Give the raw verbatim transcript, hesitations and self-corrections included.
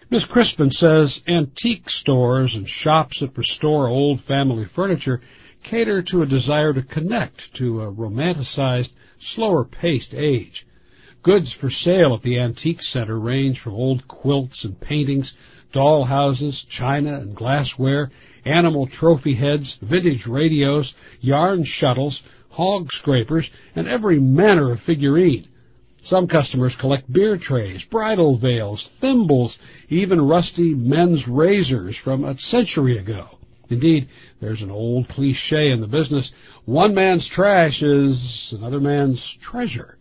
Miss Crispin says antique stores and shops that restore old family furniture cater to a desire to connect to a romanticized, slower-paced age. Goods for sale at the Antique Center range from old quilts and paintings, doll houses, china and glassware, animal trophy heads, vintage radios, yarn shuttles, hog scrapers, and every manner of figurine. Some customers collect beer trays, bridal veils, thimbles, even rusty men's razors from a century ago. Indeed, there's an old cliché in the business: one man's trash is another man's treasure.